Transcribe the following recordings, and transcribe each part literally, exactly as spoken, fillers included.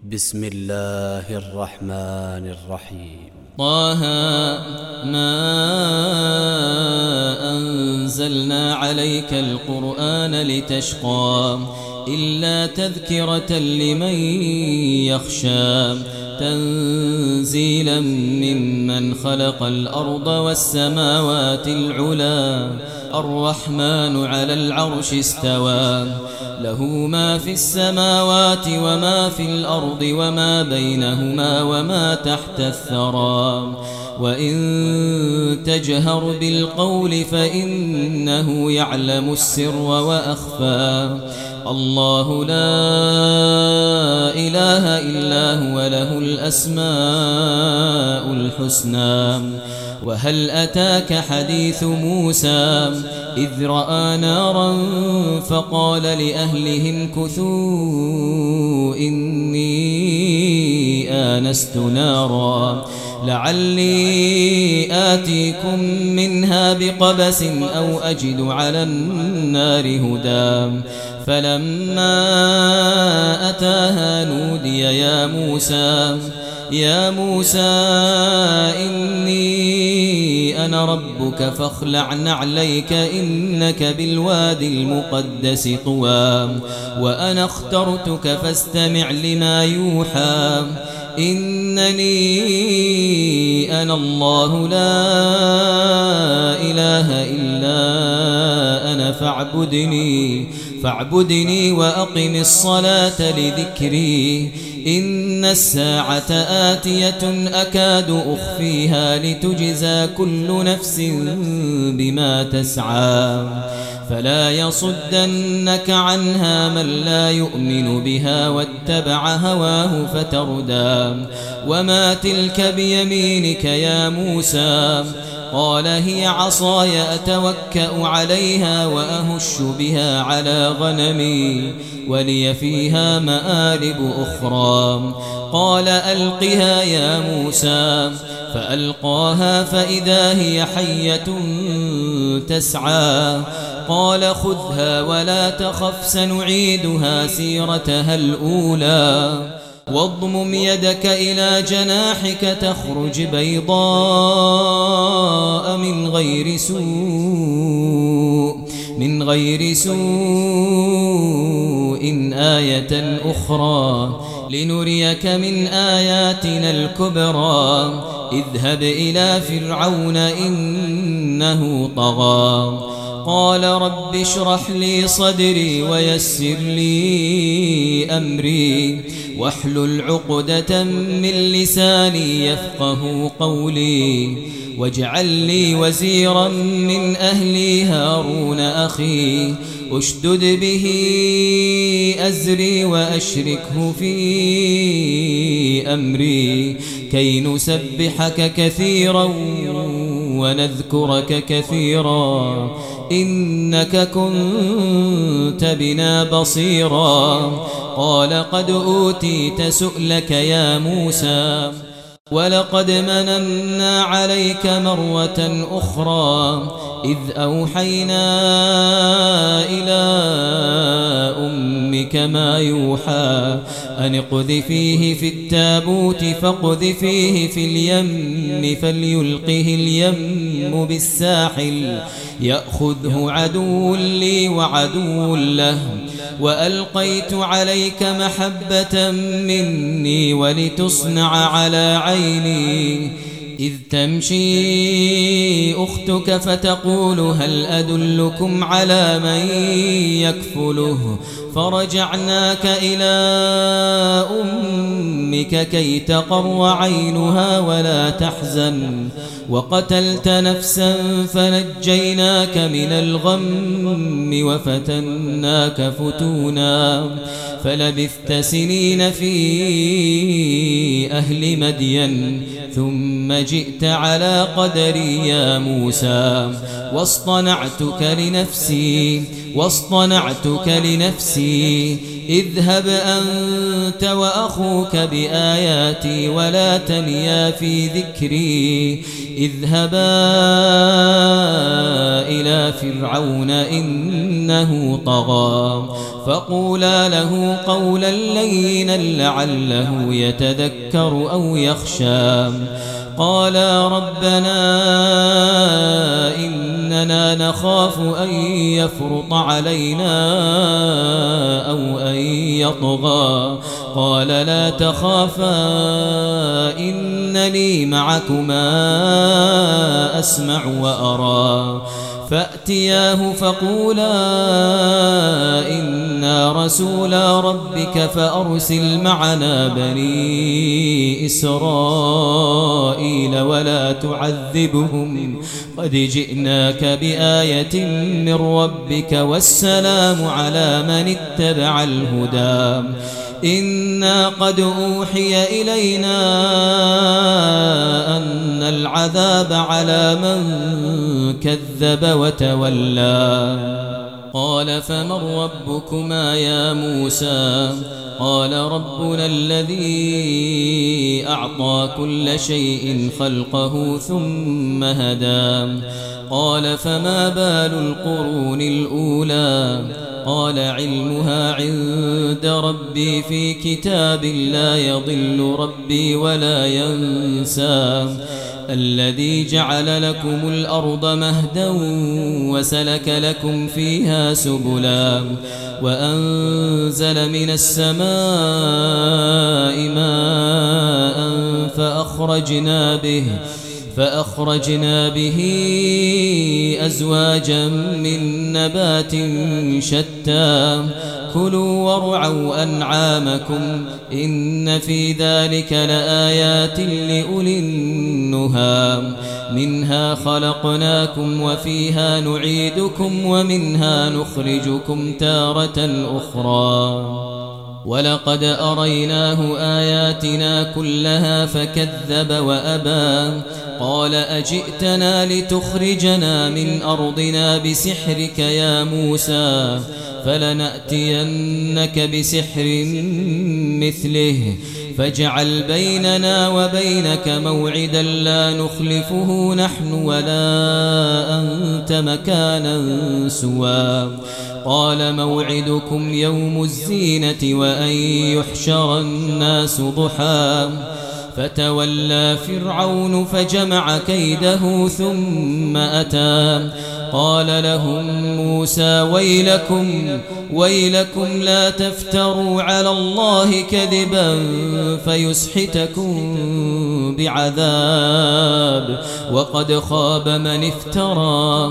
بسم الله الرحمن الرحيم. طه ما أنزلنا عليك القرآن لتشقى إلا تذكرة لمن يخشى تنزيلا ممن خلق الأرض والسماوات العلا الرحمن على العرش استوى له ما في السماوات وما في الأرض وما بينهما وما تحت الثرى وإن تجهر بالقول فإنه يعلم السر وأخفى الله لا إله إلا هو له الأسماء الحسنى. وهل أتاك حديث موسى إذ رأى نارا فقال لأهلهم كثوا إني آنست نارا لعلي آتيكم منها بقبس أو أجد على النار هدى فلما أتاها نودي يا موسى يا موسى إني أنا ربك فاخلع نعليك إنك بالوادي المقدس طوى وأنا اخترتك فاستمع لما يوحى إنني أنا الله لا إله إلا أنا فاعبدني فاعبدني وأقم الصلاة لذكري إن الساعة آتية أكاد أخفيها لتجزى كل نفس بما تسعى فلا يصدنك عنها من لا يؤمن بها واتبع هواه فتردى وما تلك بيمينك يا موسى قال هي عصاي أتوكأ عليها وأهش بها على غنمي ولي فيها مآرب أخرى قال ألقها يا موسى فألقاها فإذا هي حية تسعى قال خذها ولا تخف سنعيدها سيرتها الأولى واضمم يدك إلى جناحك تخرج بيضاء من غير سوء من غير سوء آية أخرى لنريك من آياتنا الكبرى اذهب إلى فرعون إنه طغى قال رب اشرح لي صدري ويسر لي أمري واحلل عقدة من لساني يفقه قولي واجعل لي وزيرا من أهلي هارون أخي أشدد به أزري وأشركه في أمري كي نسبحك كثيرا ونذكرك كثيرا إنك كنت بنا بصيرا قال قد أوتيت سؤلك يا موسى ولقد مننا عليك مرة أخرى إذ أوحينا إلى أمك ما يوحى أن اقذفيه في التابوت فاقذفيه في اليم فليلقه اليم بالساحل يأخذه عدو لي وعدو له وألقيت عليك محبة مني ولتصنع على عيني إذ تمشي أختك فتقول هل أدلكم على من يكفله فرجعناك إلى أمك كي تقر عينها ولا تحزن وقتلت نفسا فنجيناك من الغم وفتناك فتونا فلبثت سنين في أهل مدين ثم جئت على قدري يا موسى واصطنعتك لنفسي واصطنعتك لنفسي اذهب أنت وأخوك بآياتي ولا تنيا في ذكري اذهبا إلى فرعون إنه طغى فقولا له قولا لينا لعله يتذكر أو يخشى قالا ربنا إننا نخاف أن يفرط علينا أو أن يطغى قال لا تخافا إنني معكما أسمع وأرى فأتياه فقولا إنا رسولا ربك فأرسل معنا بني إسرائيل ولا تعذبهم قد جئناك بآية من ربك والسلام على من اتبع الهدى إنا قد أوحي إلينا أن العذاب على من كذب وتولى قال فمن ربكما يا موسى قال ربنا الذي أعطى كل شيء خلقه ثم هدى قال فما بال القرون الأولى قال علمها عند ربي في كتاب لا يضل ربي ولا ينسى الذي جعل لكم الأرض مهدا وسلك لكم فيها سبلا وأنزل من السماء ماء فأخرجنا به فأخرجنا به أزواجا من نبات شتى كلوا وارعوا أنعامكم إن في ذلك لآيات لأولي النهى منها خلقناكم وفيها نعيدكم ومنها نخرجكم تارة أخرى ولقد أريناه آياتنا كلها فكذب وأبى قال أجئتنا لتخرجنا من أرضنا بسحرك يا موسى فلنأتينك بسحر مثله فاجعل بيننا وبينك موعدا لا نخلفه نحن ولا أنت مكانا سوى قال موعدكم يوم الزينة وأن يحشر الناس ضحى فتولى فرعون فجمع كيده ثم أتى قال لهم موسى ويلكم ويلكم لا تفتروا على الله كذبا فيسحتكم بعذاب وقد خاب من افترى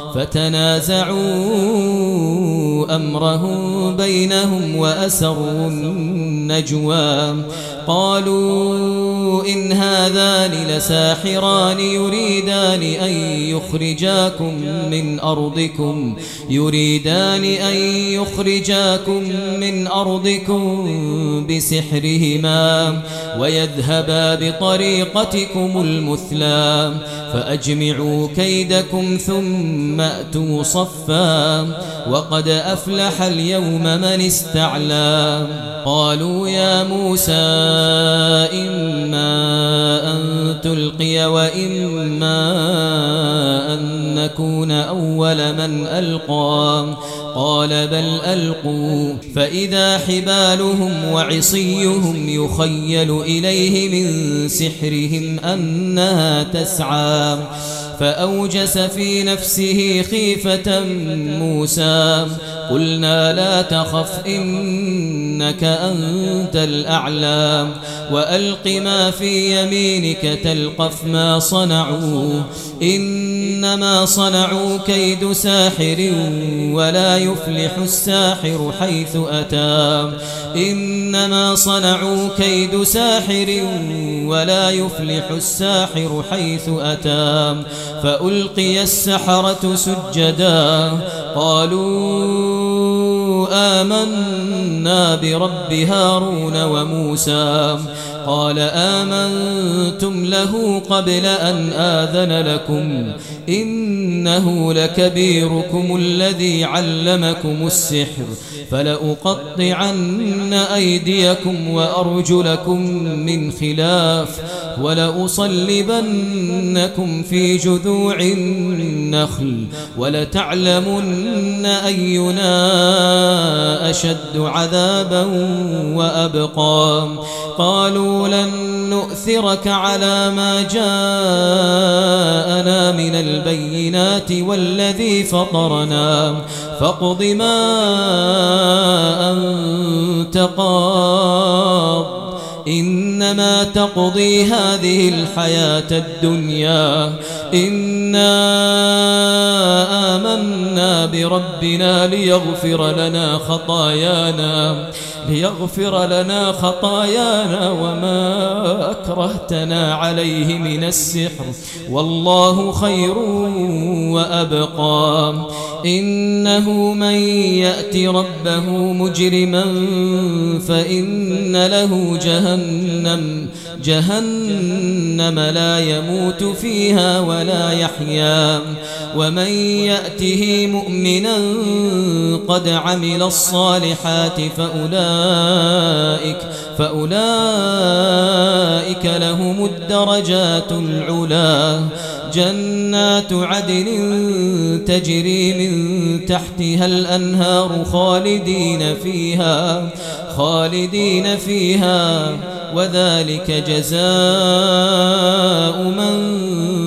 فتنازعوا أمرهم بينهم وأسروا النجوى قالوا إن هذان لساحران يريدان أن يخرجاكم من أرضكم يريدان أن يخرجاكم من أرضكم بسحرهما ويذهبا بطريقتكم المثلى فأجمعوا كيدكم ثم أتوا صفا وقد أفلح اليوم من استعلى قالوا يا موسى إما أن تلقي وإما أن نكون أول من ألقى قال بل ألقوا فإذا حبالهم وعصيهم يخيل إليه من سحرهم أنها تسعى فأوجس في نفسه خيفة موسى قلنا لا تخف إنك أنت الأعلى وألق ما في يمينك تلقف ما صنعوا إنما صنعوا كيد ساحر ولا يفلح الساحر حيث أتى إنما صنعوا كيد ساحر ولا يفلح الساحر حيث أتى فألقي السحرة سجدا قالوا آمنا برب هارون وموسى قال آمنتم له قبل أن آذن لكم إنه لكبيركم الذي علمكم السحر فلأقطعن أيديكم وأرجلكم من خلاف ولأصلبنكم في جذوع النخل ولتعلمن أينا أشد عذابا وأبقى قالوا لن نؤثرك على ما جاءنا من البينات والذي فطرنا فاقض ما أنت قاض إنما تقضي هذه الحياة الدنيا إنا آمنا بربنا ليغفر لنا خطايانا ليغفر لنا خطايانا وما أكرهتنا عليه من السحر والله خير وأبقى إنه من يأت ربه مجرما فإن له جهنم جهنم لا يموت فيها ولا يحيا ومن يأته مؤمنا قد عمل الصالحات فأولئك فأولئك لهم الدرجات العلا جنات عدن تجري من تحتها الأنهار خالدين فيها خالدين فيها وذلك جزاء من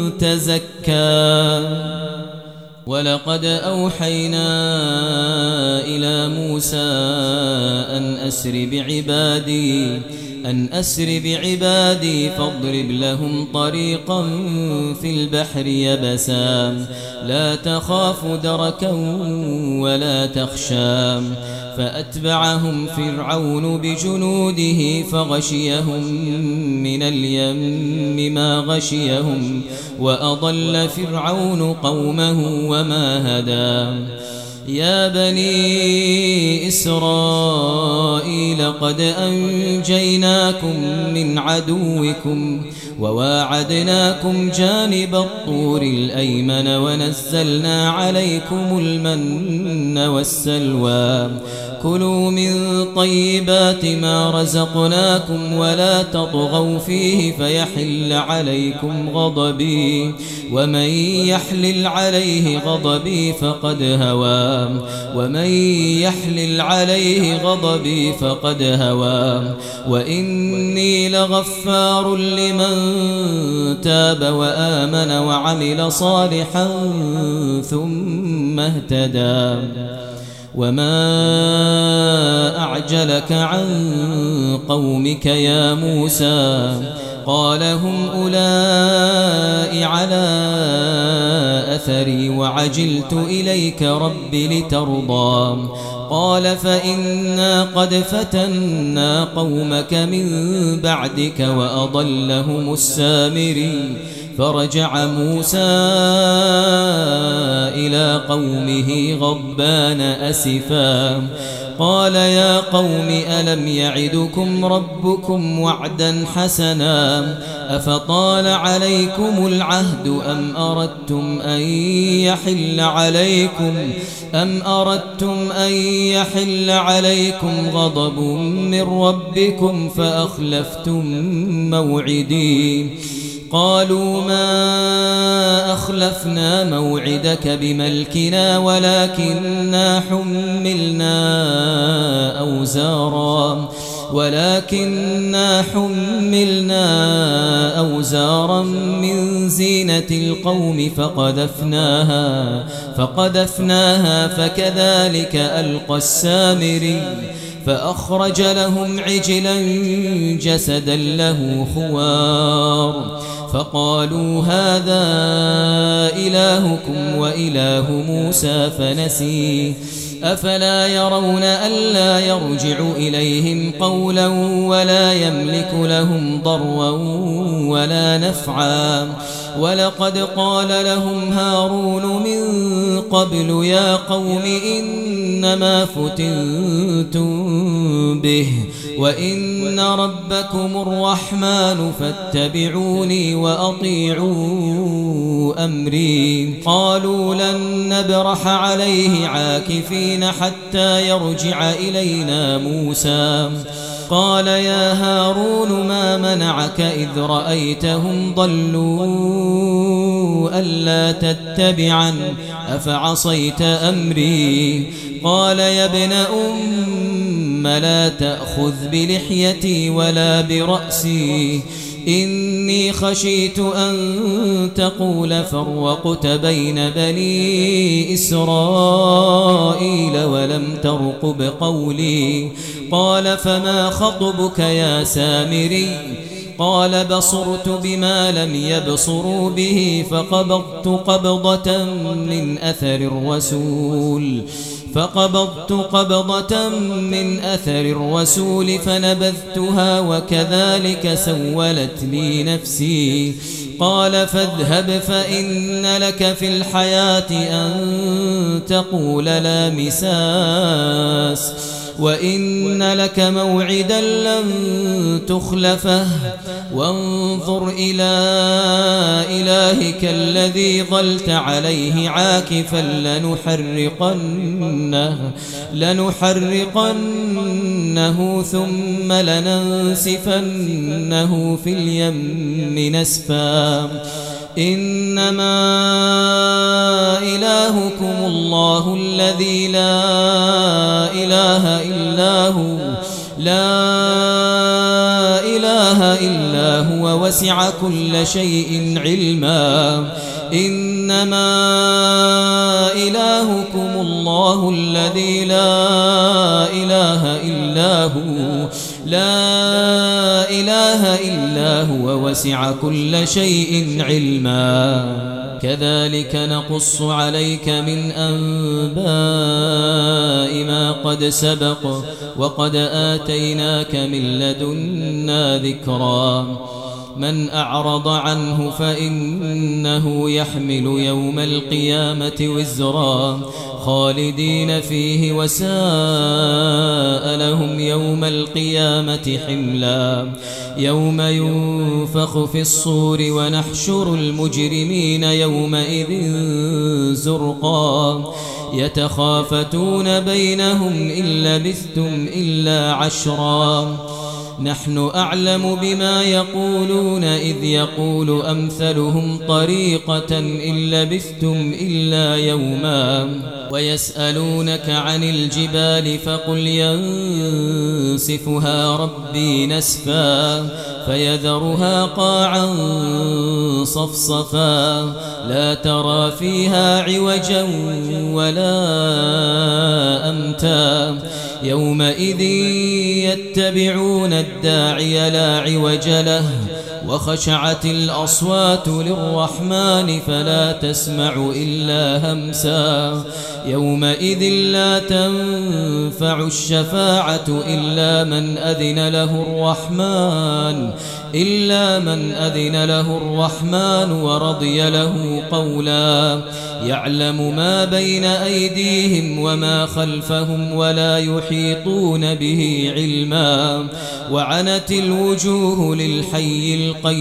تزكى ولقد أوحينا إلى موسى أن أسر بعبادي أن أسر بعبادي فاضرب لهم طريقا في البحر يبسا لا تخاف دركا ولا تخشى فأتبعهم فرعون بجنوده فغشيهم من اليم ما غشيهم وأضل فرعون قومه وما هدى يا بني إسرائيل قد أنجيناكم من عدوكم وواعدناكم جانب الطور الأيمن ونزلنا عليكم المن والسلوى كلوا من طيبات ما رزقناكم ولا تطغوا فيه فيحل عليكم غضبي ومن يحلل عليه غضبي فقد هوى ومن يحلل عليه غضبي فقد هوى وإني لغفار لمن تاب وآمن وعمل صالحا ثم اهتدى وما أعجلك عن قومك يا موسى قال هم أولئك على أثري وعجلت إليك رب لترضى قال فإنا قد فتنا قومك من بعدك وأضلهم السامري فرجع موسى إلى قومه غضبان أسفا قال يا قوم ألم يعدكم ربكم وعدا حسنا أفطال عليكم العهد أم أردتم أن يحل عليكم أم أردتم أن يحل عليكم غضب من ربكم فأخلفتم موعدي قالوا ما أخلفنا موعدك بملكنا ولكننا حملنا أوزارا ولكننا حملنا أوزارا من زينة القوم فقذفناها فقذفناها فكذلك ألقى السامري فأخرج لهم عجلا جسدا له خوار فقالوا هذا إلهكم وإله موسى فنسي أفلا يرون ألا يرجع إليهم قولا ولا يملك لهم ضرا ولا نفعا ولقد قال لهم هارون من قبل يا قوم إنما فتنتم به وإن ربكم الرحمن فاتبعوني وأطيعوا أمري قالوا لن نبرح عليه عاكفين حتى يرجع إلينا موسى قال يا هارون ما منعك إذ رأيتهم ضلوا ألا تتبعا أفعصيت أمري قال يا ابن أم لا تأخذ بلحيتي ولا برأسي إني خشيت أن تقول فرقت بين بني إسرائيل ولم ترقب قولي قال فما خطبك يا سامري قال بصرت بما لم يبصروا به فقبضت قبضة من أثر الرسول فقبضت قبضة من أثر الرسول فنبذتها وكذلك سولت لي نفسي قال فاذهب فإن لك في الحياة أن تقول لا مساس وإن لك موعدا لن تخلفه وانظر إلى إلهك الذي ظلت عليه عاكفا لنحرقنه, لنحرقنه ثم لننسفنه في اليم نسفا إنما إلهكم الله الذي لا إله إلا هو لا إله إلا هو وسع كل شيء علما إنما إلهكم الله الذي لا إله إلا هو لا إله إلا هو وسع كل شيء علما كذلك نقص عليك من أنباء ما قد سبق وقد آتيناك من لدنا ذكرا من أعرض عنه فإنه يحمل يوم القيامة وزرا خالدين فيه وساء لهم يوم القيامة حملا يوم ينفخ في الصور ونحشر المجرمين يومئذ زرقا يتخافتون بينهم إن لبثتم إلا عشرا نحن أعلم بما يقولون إذ يقول أمثلهم طريقة إن لبثتم إلا يوما ويسألونك عن الجبال فقل ينسفها ربي نسفا فيذرها قاعا صفصفا لا ترى فيها عوجا ولا أمتا يومئذ يتبعون الداعي لا عوج له وخشعت الأصوات للرحمن فلا تسمع إلا همسا يومئذ لا تنفع الشفاعة إلا من أذن له الرحمن إلا من أذن له الرحمن ورضي له قولا يعلم ما بين أيديهم وما خلفهم ولا يحيطون به علما وعنت الوجوه للحي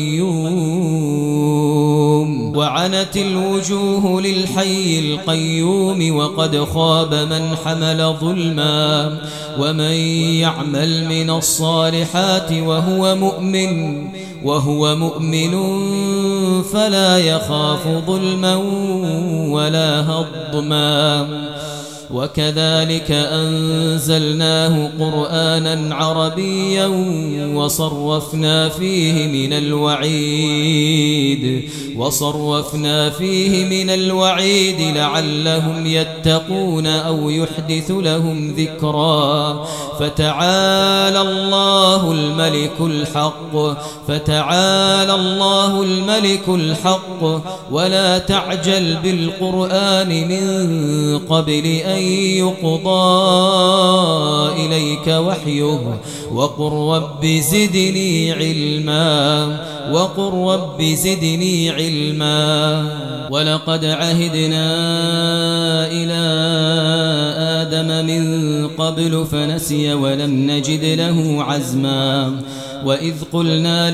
القيوم وعنت الوجوه للحي القيوم وقد خاب من حمل ظلما ومن يعمل من الصالحات وهو مؤمن وهو مؤمن فلا يخاف ظلما ولا هضما وكذلك أنزلناه قرآنا عربيا وصرفنا فيه من الوعيد وصرفنا فيه من الوعيد لعلهم يتقون أو يحدث لهم ذكرا فتعالى الله الملك الحق فتعالى الله الملك الحق ولا تعجل بالقرآن من قبل أن يقضى إليك وحيه وقل رب زدني علما وقل رب زدني علما ولقد عهدنا إلى آدم من قبل فنسي ولم نجد له عزما وإذ قلنا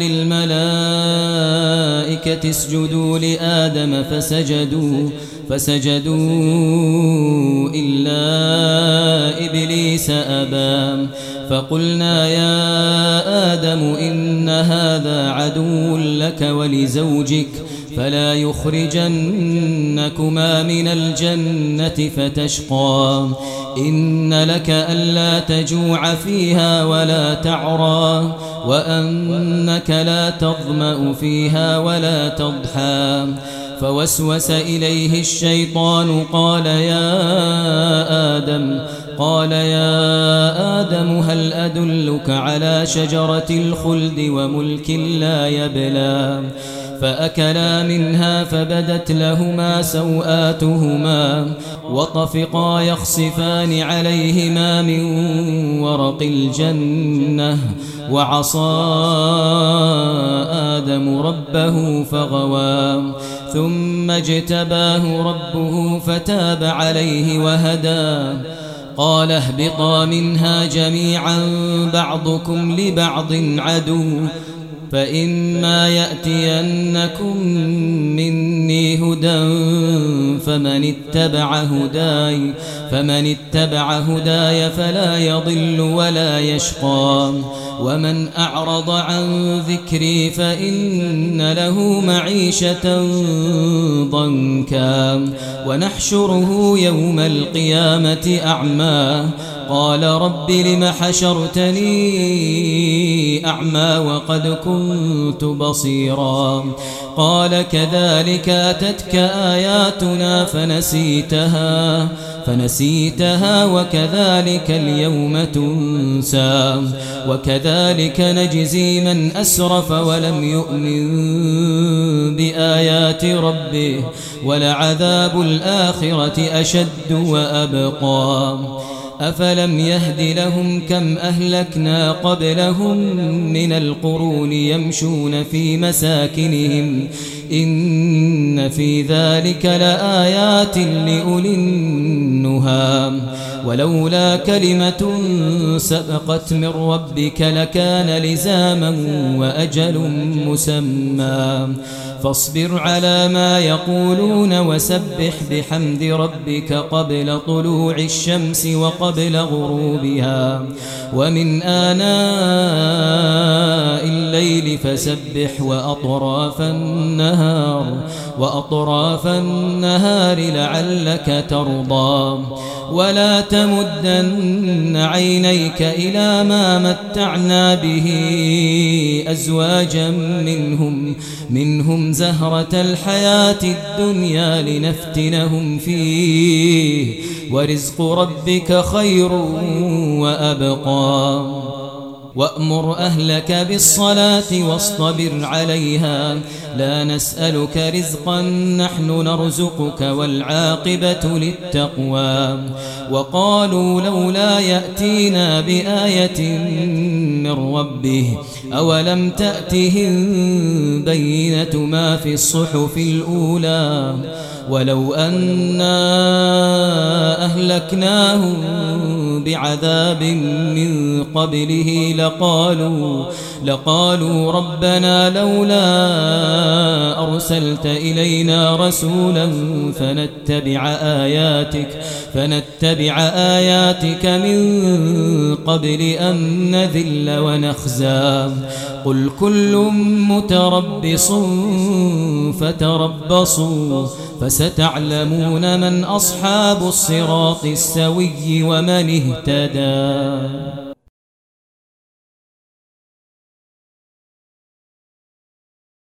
للملائكة اسجدوا لآدم فسجدوا فسجدوا إلا إبليس أبى فقلنا يا آدم إن هذا عدو لك ولزوجك فلا يخرجنكما من الجنة فتشقى إن لك ألا تجوع فيها ولا تعرى وأنك لا تظمأ فيها ولا تضحى فوسوس إليه الشيطان قال يا آدم قال يا آدم هل أدلك على شجرة الخلد وملك لا يبلى فأكلا منها فبدت لهما سوآتهما وطفقا يخصفان عليهما من ورق الجنة وعصى آدم ربه فغوى ثم اجتباه ربه فتاب عليه وهدى قال اهبطا منها جميعا بعضكم لبعض عدو فإما يأتينكم مني هدى فمن اتبع هداي فمن اتبع هداي فلا يضل ولا يشقى ومن أعرض عن ذكري فإن له معيشة ضنكا ونحشره يوم القيامة أعمى قال رب لم حشرتني أعمى وقد كنت بصيرا قال كذلك أتتك آياتنا فنسيتها فنسيتها وكذلك اليوم تنسى وكذلك نجزي من أسرف ولم يؤمن بآيات ربه ولعذاب الآخرة أشد وأبقى أفلم يهد لهم كم أهلكنا قبلهم من القرون يمشون في مساكنهم إن في ذلك لآيات لأولي النهى ولولا كلمة سبقت من ربك لكان لزاما وأجل مسمى فاصبر على ما يقولون وسبح بحمد ربك قبل طلوع الشمس وقبل غروبها ومن آناء الليل فسبح وأطراف النهار وأطراف النهار لعلك ترضى ولا تمدن عينيك إلى ما متعنا به أزواجا منهم منهم زهرة الحياة الدنيا لنفتنهم فيه ورزق ربك خير وأبقى وأمر أهلك بالصلاة واصطبر عليها لا نسألك رزقا نحن نرزقك والعاقبة للتقوى وقالوا لولا يأتينا بآية من ربه أولم تأتهم بينة ما في الصحف الأولى ولو أنا أهلكناهم بعذاب من قبله لقالوا لقالوا ربنا لولا أرسلت إلينا رسولا فنتبع آياتك فنتبع آياتك من قبل أن نذل ونخزى قل كل متربص فتربصوا فستعلمون من أصحاب الصراط السوي ومن اهتدى.